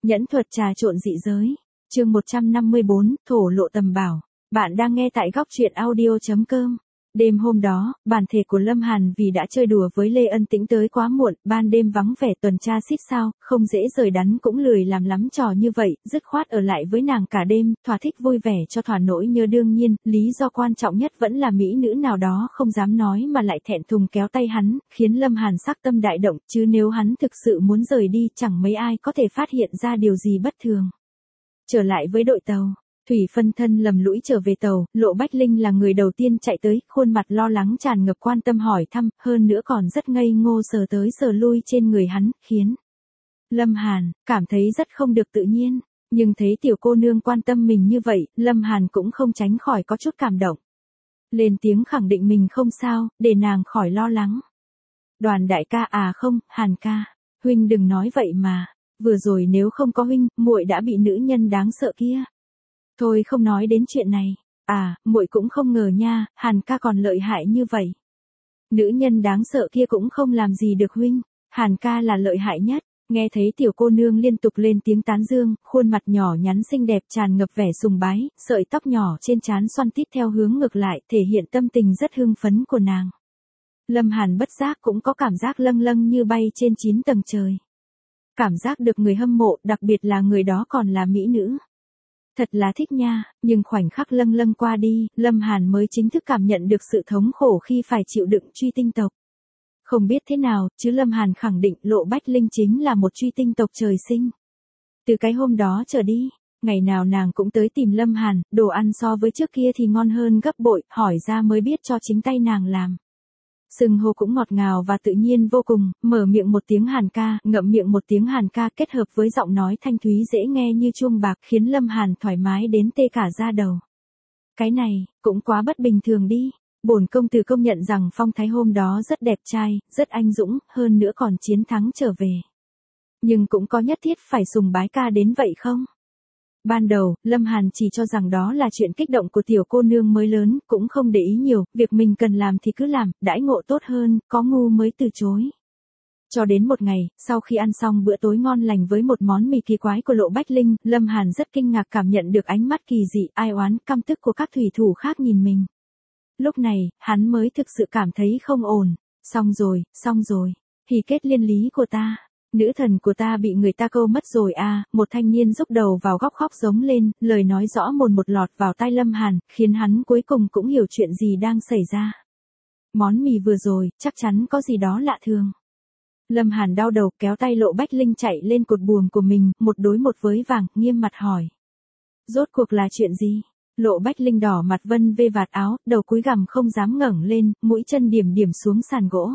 Nhẫn thuật trà trộn dị giới. Chương 154, thổ lộ tầm bảo. Bạn đang nghe tại góc truyện audio.com. Đêm hôm đó, bản thể của Lâm Hàn vì đã chơi đùa với Lê Ân Tĩnh tới quá muộn, ban đêm vắng vẻ tuần tra xít sao, không dễ rời đắn cũng lười làm lắm trò như vậy, dứt khoát ở lại với nàng cả đêm, thỏa thích vui vẻ cho thỏa nỗi nhớ. Đương nhiên, lý do quan trọng nhất vẫn là mỹ nữ nào đó không dám nói mà lại thẹn thùng kéo tay hắn, khiến Lâm Hàn sắc tâm đại động, chứ nếu hắn thực sự muốn rời đi chẳng mấy ai có thể phát hiện ra điều gì bất thường. Trở lại với đội tàu. Thủy phân thân lầm lũi trở về tàu, Lộ Bách Linh là người đầu tiên chạy tới, khuôn mặt lo lắng tràn ngập quan tâm hỏi thăm, hơn nữa còn rất ngây ngô sờ tới sờ lui trên người hắn, khiến Lâm Hàn cảm thấy rất không được tự nhiên, nhưng thấy tiểu cô nương quan tâm mình như vậy, Lâm Hàn cũng không tránh khỏi có chút cảm động. Lên tiếng khẳng định mình không sao, để nàng khỏi lo lắng. Đoàn đại ca à không, Hàn ca, huynh đừng nói vậy mà, vừa rồi nếu không có huynh, muội đã bị nữ nhân đáng sợ kia. Thôi không nói đến chuyện này. À, muội cũng không ngờ nha, Hàn ca còn lợi hại như vậy. Nữ nhân đáng sợ kia cũng không làm gì được huynh, Hàn ca là lợi hại nhất. Nghe thấy tiểu cô nương liên tục lên tiếng tán dương, khuôn mặt nhỏ nhắn xinh đẹp tràn ngập vẻ sùng bái, sợi tóc nhỏ trên trán xoăn tít theo hướng ngược lại, thể hiện tâm tình rất hưng phấn của nàng. Lâm Hàn bất giác cũng có cảm giác lâng lâng như bay trên 9 tầng trời. Cảm giác được người hâm mộ, đặc biệt là người đó còn là mỹ nữ. Thật là thích nha, nhưng khoảnh khắc lâng lâng qua đi, Lâm Hàn mới chính thức cảm nhận được sự thống khổ khi phải chịu đựng truy tinh tộc. Không biết thế nào, chứ Lâm Hàn khẳng định Lộ Bách Linh chính là một truy tinh tộc trời sinh. Từ cái hôm đó trở đi, ngày nào nàng cũng tới tìm Lâm Hàn, đồ ăn so với trước kia thì ngon hơn gấp bội, hỏi ra mới biết cho chính tay nàng làm. Xưng hô cũng ngọt ngào và tự nhiên vô cùng, mở miệng một tiếng Hàn ca, ngậm miệng một tiếng Hàn ca kết hợp với giọng nói thanh thúy dễ nghe như chuông bạc khiến Lâm Hàn thoải mái đến tê cả da đầu. Cái này, cũng quá bất bình thường đi. Bổn công tử công nhận rằng phong thái hôm đó rất đẹp trai, rất anh dũng, hơn nữa còn chiến thắng trở về. Nhưng cũng có nhất thiết phải sùng bái ca đến vậy không? Ban đầu, Lâm Hàn chỉ cho rằng đó là chuyện kích động của tiểu cô nương mới lớn, cũng không để ý nhiều, việc mình cần làm thì cứ làm, đãi ngộ tốt hơn, có ngu mới từ chối. Cho đến một ngày, sau khi ăn xong bữa tối ngon lành với một món mì kỳ quái của Lộ Bách Linh, Lâm Hàn rất kinh ngạc cảm nhận được ánh mắt kỳ dị, ai oán, căm tức của các thủy thủ khác nhìn mình. Lúc này, hắn mới thực sự cảm thấy không ổn. Xong rồi, thì kết liên lý của ta. Nữ thần của ta bị người ta câu mất rồi à, một thanh niên rúc đầu vào góc khóc giống lên, lời nói rõ mồn một lọt vào tai Lâm Hàn, khiến hắn cuối cùng cũng hiểu chuyện gì đang xảy ra. Món mì vừa rồi, chắc chắn có gì đó lạ thường. Lâm Hàn đau đầu kéo tay Lộ Bách Linh chạy lên cột buồm của mình, một đối một với vàng, nghiêm mặt hỏi. Rốt cuộc là chuyện gì? Lộ Bách Linh đỏ mặt vân vê vạt áo, đầu cúi gằm không dám ngẩng lên, mũi chân điểm điểm xuống sàn gỗ.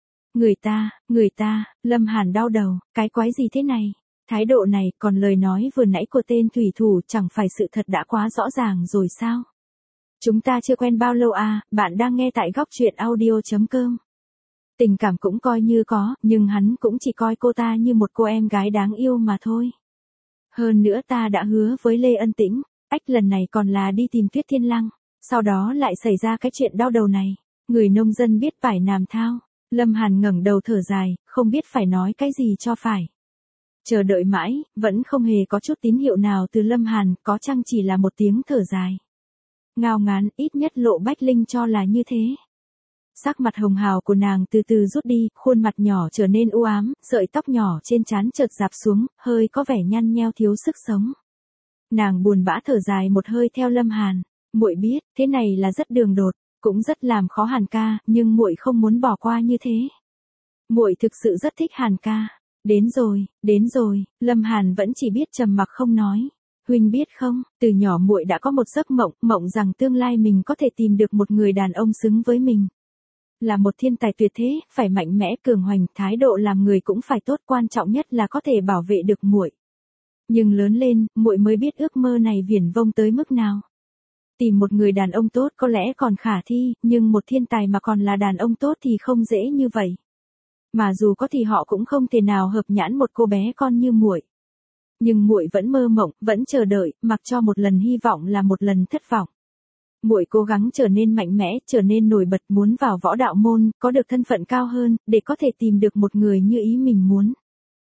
Người ta, Lâm Hàn đau đầu, cái quái gì thế này? Thái độ này, còn lời nói vừa nãy của tên thủy thủ chẳng phải sự thật đã quá rõ ràng rồi sao? Chúng ta chưa quen bao lâu à, bạn đang nghe tại góc truyện audio.com. Tình cảm cũng coi như có, nhưng hắn cũng chỉ coi cô ta như một cô em gái đáng yêu mà thôi. Hơn nữa ta đã hứa với Lê Ân Tĩnh, lần này còn là đi tìm Tuyết Thiên Lăng, sau đó lại xảy ra cái chuyện đau đầu này. Người nông dân biết phải làm thao. Lâm Hàn ngẩng đầu thở dài, không biết phải nói cái gì cho phải. Chờ đợi mãi, vẫn không hề có chút tín hiệu nào từ Lâm Hàn, có chăng chỉ là một tiếng thở dài. Ngao ngán, ít nhất Lộ Bách Linh cho là như thế. Sắc mặt hồng hào của nàng từ từ rút đi, khuôn mặt nhỏ trở nên u ám, sợi tóc nhỏ trên trán chợt rạp xuống, hơi có vẻ nhăn nheo thiếu sức sống. Nàng buồn bã thở dài một hơi theo Lâm Hàn, muội biết, thế này là rất đường đột, cũng rất làm khó Hàn ca, nhưng muội không muốn bỏ qua như thế. Muội thực sự rất thích Hàn ca. Đến rồi, Lâm Hàn vẫn chỉ biết trầm mặc không nói. Huynh biết không, từ nhỏ muội đã có một giấc mộng rằng tương lai mình có thể tìm được một người đàn ông xứng với mình. Là một thiên tài tuyệt thế, phải mạnh mẽ cường hoành, thái độ làm người cũng phải tốt, quan trọng nhất là có thể bảo vệ được muội. Nhưng lớn lên, muội mới biết ước mơ này viển vông tới mức nào. Tìm một người đàn ông tốt có lẽ còn khả thi, nhưng một thiên tài mà còn là đàn ông tốt thì không dễ như vậy. Mà dù có thì họ cũng không thể nào hợp nhãn một cô bé con như muội. Nhưng muội vẫn mơ mộng, vẫn chờ đợi, mặc cho một lần hy vọng là một lần thất vọng. Muội cố gắng trở nên mạnh mẽ, trở nên nổi bật, muốn vào võ đạo môn, có được thân phận cao hơn, để có thể tìm được một người như ý mình muốn.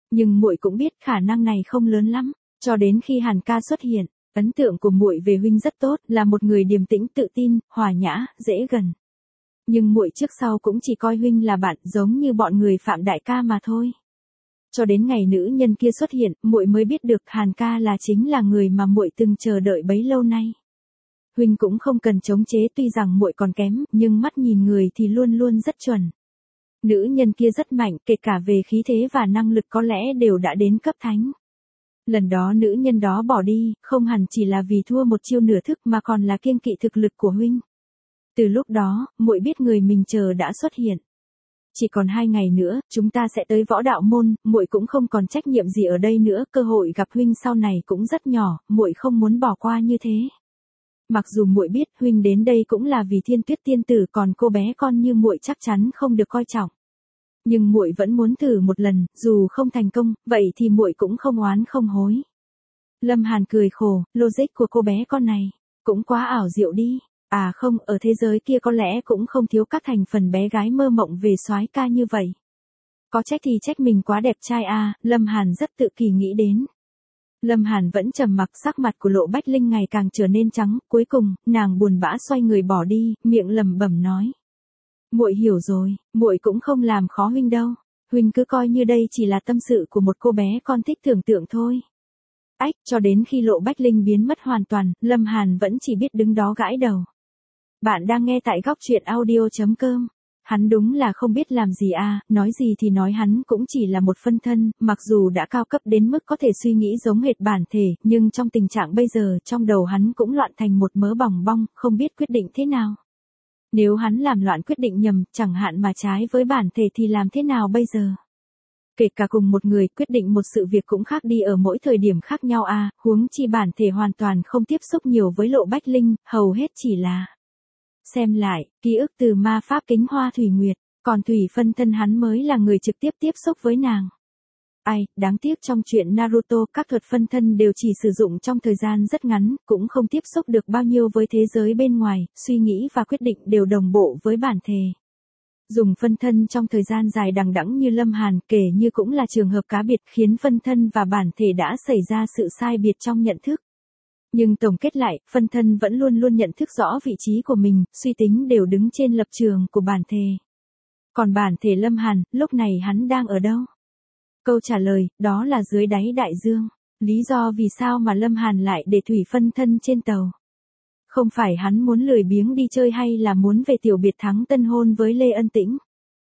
Nhưng muội cũng biết khả năng này không lớn lắm, cho đến khi Hàn ca xuất hiện, ấn tượng của muội về huynh rất tốt, là một người điềm tĩnh, tự tin, hòa nhã, dễ gần. Nhưng muội trước sau cũng chỉ coi huynh là bạn, giống như bọn người Phạm đại ca mà thôi. Cho đến ngày nữ nhân kia xuất hiện, muội mới biết được Hàn ca là chính là người mà muội từng chờ đợi bấy lâu nay. Huynh cũng không cần chống chế, tuy rằng muội còn kém, nhưng mắt nhìn người thì luôn luôn rất chuẩn. Nữ nhân kia rất mạnh, kể cả về khí thế và năng lực có lẽ đều đã đến cấp thánh. Lần đó nữ nhân đó bỏ đi, không hẳn chỉ là vì thua một chiêu nửa thức mà còn là kiêng kỵ thực lực của huynh. Từ lúc đó, muội biết người mình chờ đã xuất hiện. Chỉ còn 2 ngày nữa, chúng ta sẽ tới Võ Đạo Môn, muội cũng không còn trách nhiệm gì ở đây nữa, cơ hội gặp huynh sau này cũng rất nhỏ, muội không muốn bỏ qua như thế. Mặc dù muội biết huynh đến đây cũng là vì Thiên Tuyết tiên tử, còn cô bé con như muội chắc chắn không được coi trọng. Nhưng muội vẫn muốn thử một lần, dù không thành công, vậy thì muội cũng không oán không hối. Lâm Hàn cười khổ, logic của cô bé con này cũng quá ảo diệu đi. À không, ở thế giới kia có lẽ cũng không thiếu các thành phần bé gái mơ mộng về soái ca như vậy. Có trách thì trách mình quá đẹp trai à, Lâm Hàn rất tự kỳ nghĩ đến. Lâm Hàn vẫn trầm mặc, sắc mặt của Lộ Bách Linh ngày càng trở nên trắng, cuối cùng, nàng buồn bã xoay người bỏ đi, miệng lẩm bẩm nói. Muội hiểu rồi, muội cũng không làm khó huynh đâu, huynh cứ coi như đây chỉ là tâm sự của một cô bé con thích tưởng tượng thôi. Ách, cho đến khi Lộ Bách Linh biến mất hoàn toàn, Lâm Hàn vẫn chỉ biết đứng đó gãi đầu. Bạn đang nghe tại góc truyện audio.com. Hắn đúng là không biết làm gì à, nói gì thì nói, hắn cũng chỉ là một phân thân, mặc dù đã cao cấp đến mức có thể suy nghĩ giống hệt bản thể, nhưng trong tình trạng bây giờ, trong đầu hắn cũng loạn thành một mớ bòng bong, không biết quyết định thế nào. Nếu hắn làm loạn quyết định nhầm, chẳng hạn mà trái với bản thể thì làm thế nào bây giờ? Kể cả cùng một người, quyết định một sự việc cũng khác đi ở mỗi thời điểm khác nhau à, huống chi bản thể hoàn toàn không tiếp xúc nhiều với Lộ Bách Linh, hầu hết chỉ là xem lại, ký ức từ ma pháp kính hoa Thủy Nguyệt, còn Thủy phân thân hắn mới là người trực tiếp tiếp xúc với nàng. Ai, đáng tiếc trong chuyện Naruto, các thuật phân thân đều chỉ sử dụng trong thời gian rất ngắn, cũng không tiếp xúc được bao nhiêu với thế giới bên ngoài, suy nghĩ và quyết định đều đồng bộ với bản thể. Dùng phân thân trong thời gian dài đằng đẵng như Lâm Hàn kể như cũng là trường hợp cá biệt, khiến phân thân và bản thể đã xảy ra sự sai biệt trong nhận thức. Nhưng tổng kết lại, phân thân vẫn luôn luôn nhận thức rõ vị trí của mình, suy tính đều đứng trên lập trường của bản thể. Còn bản thể Lâm Hàn, lúc này hắn đang ở đâu? Câu trả lời, đó là dưới đáy đại dương. Lý do vì sao mà Lâm Hàn lại để Thủy phân thân trên tàu? Không phải hắn muốn lười biếng đi chơi hay là muốn về tiểu biệt thắng tân hôn với Lê Ân Tĩnh.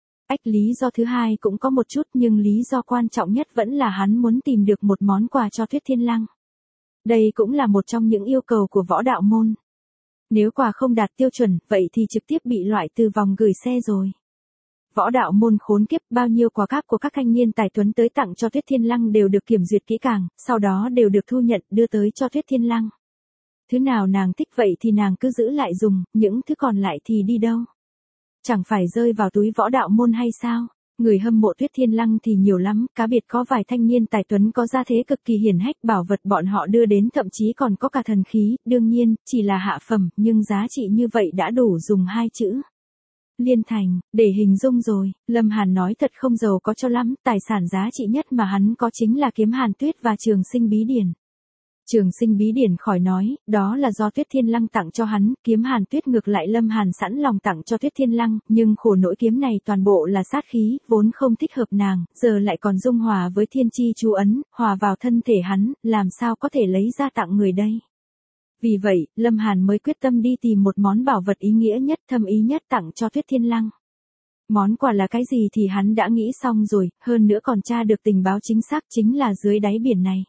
Lý do thứ hai cũng có một chút, nhưng lý do quan trọng nhất vẫn là hắn muốn tìm được một món quà cho Tuyết Thiên Lăng. Đây cũng là một trong những yêu cầu của Võ Đạo Môn. Nếu quà không đạt tiêu chuẩn, vậy thì trực tiếp bị loại từ vòng gửi xe rồi. Võ Đạo Môn khốn kiếp, bao nhiêu quà cáp của các thanh niên tài tuấn tới tặng cho Tuyết Thiên Lăng đều được kiểm duyệt kỹ càng, sau đó đều được thu nhận, đưa tới cho Tuyết Thiên Lăng. Thứ nào nàng thích vậy thì nàng cứ giữ lại dùng, những thứ còn lại thì đi đâu? Chẳng phải rơi vào túi Võ Đạo Môn hay sao? Người hâm mộ Tuyết Thiên Lăng thì nhiều lắm, cá biệt có vài thanh niên tài tuấn có gia thế cực kỳ hiển hách, bảo vật bọn họ đưa đến thậm chí còn có cả thần khí, đương nhiên, chỉ là hạ phẩm, nhưng giá trị như vậy đã đủ dùng 2 chữ. Liên thành, để hình dung rồi. Lâm Hàn nói thật không giàu có cho lắm, tài sản giá trị nhất mà hắn có chính là kiếm Hàn Tuyết và Trường Sinh Bí Điển. Trường Sinh Bí Điển khỏi nói, đó là do Tuyết Thiên Lăng tặng cho hắn, kiếm Hàn Tuyết ngược lại Lâm Hàn sẵn lòng tặng cho Tuyết Thiên Lăng, nhưng khổ nỗi kiếm này toàn bộ là sát khí, vốn không thích hợp nàng, giờ lại còn dung hòa với thiên chi chú ấn, hòa vào thân thể hắn, làm sao có thể lấy ra tặng người đây. Vì vậy, Lâm Hàn mới quyết tâm đi tìm một món bảo vật ý nghĩa nhất, thâm ý nhất tặng cho Tuyết Thiên Lăng. Món quà là cái gì thì hắn đã nghĩ xong rồi, hơn nữa còn tra được tình báo chính xác, chính là dưới đáy biển này.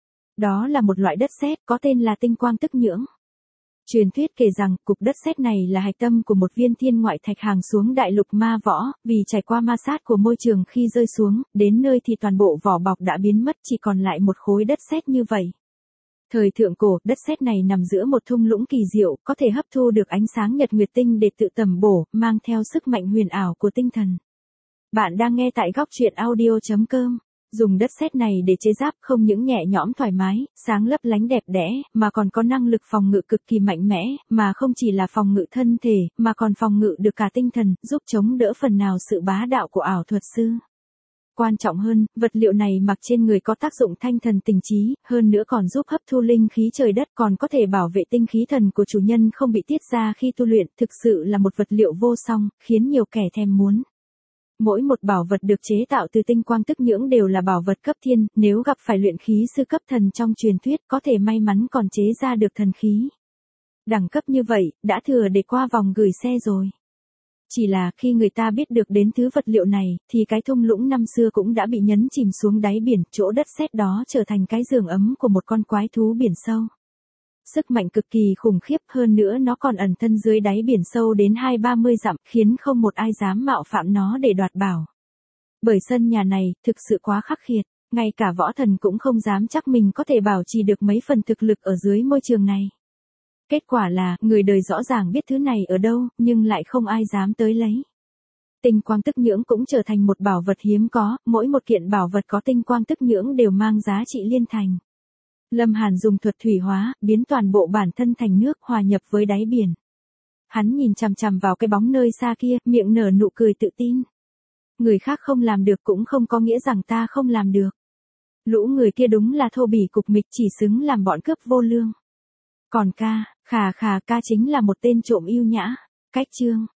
Đó là một loại đất sét có tên là tinh quang tức nhưỡng. Truyền thuyết kể rằng, cục đất sét này là hạch tâm của một viên thiên ngoại thạch hàng xuống đại lục ma võ, vì trải qua ma sát của môi trường khi rơi xuống, đến nơi thì toàn bộ vỏ bọc đã biến mất, chỉ còn lại một khối đất sét như vậy. Thời thượng cổ, đất sét này nằm giữa một thung lũng kỳ diệu, có thể hấp thu được ánh sáng nhật nguyệt tinh để tự tầm bổ, mang theo sức mạnh huyền ảo của tinh thần. Bạn đang nghe tại góc truyện audio.com. Dùng đất sét này để chế giáp không những nhẹ nhõm thoải mái, sáng lấp lánh đẹp đẽ, mà còn có năng lực phòng ngự cực kỳ mạnh mẽ, mà không chỉ là phòng ngự thân thể, mà còn phòng ngự được cả tinh thần, giúp chống đỡ phần nào sự bá đạo của ảo thuật sư. Quan trọng hơn, vật liệu này mặc trên người có tác dụng thanh thần tình trí, hơn nữa còn giúp hấp thu linh khí trời đất, còn có thể bảo vệ tinh khí thần của chủ nhân không bị tiết ra khi tu luyện, thực sự là một vật liệu vô song, khiến nhiều kẻ thèm muốn. Mỗi một bảo vật được chế tạo từ tinh quang tức nhưỡng đều là bảo vật cấp thiên, nếu gặp phải luyện khí sư cấp thần trong truyền thuyết có thể may mắn còn chế ra được thần khí. Đẳng cấp như vậy, đã thừa để qua vòng gửi xe rồi. Chỉ là khi người ta biết được đến thứ vật liệu này, thì cái thung lũng năm xưa cũng đã bị nhấn chìm xuống đáy biển, chỗ đất sét đó trở thành cái giường ấm của một con quái thú biển sâu. Sức mạnh cực kỳ khủng khiếp, hơn nữa nó còn ẩn thân dưới đáy biển sâu đến 20-30 dặm, khiến không một ai dám mạo phạm nó để đoạt bảo. Bởi sân nhà này, thực sự quá khắc nghiệt, ngay cả võ thần cũng không dám chắc mình có thể bảo trì được mấy phần thực lực ở dưới môi trường này. Kết quả là, người đời rõ ràng biết thứ này ở đâu, nhưng lại không ai dám tới lấy. Tinh quang tức nhưỡng cũng trở thành một bảo vật hiếm có, mỗi một kiện bảo vật có tinh quang tức nhưỡng đều mang giá trị liên thành. Lâm Hàn dùng thuật thủy hóa, biến toàn bộ bản thân thành nước hòa nhập với đáy biển. Hắn nhìn chằm chằm vào cái bóng nơi xa kia, miệng nở nụ cười tự tin. Người khác không làm được cũng không có nghĩa rằng ta không làm được. Lũ người kia đúng là thô bỉ cục mịch, chỉ xứng làm bọn cướp vô lương. Còn ca, khà ca chính là một tên trộm yêu nhã. Cách chương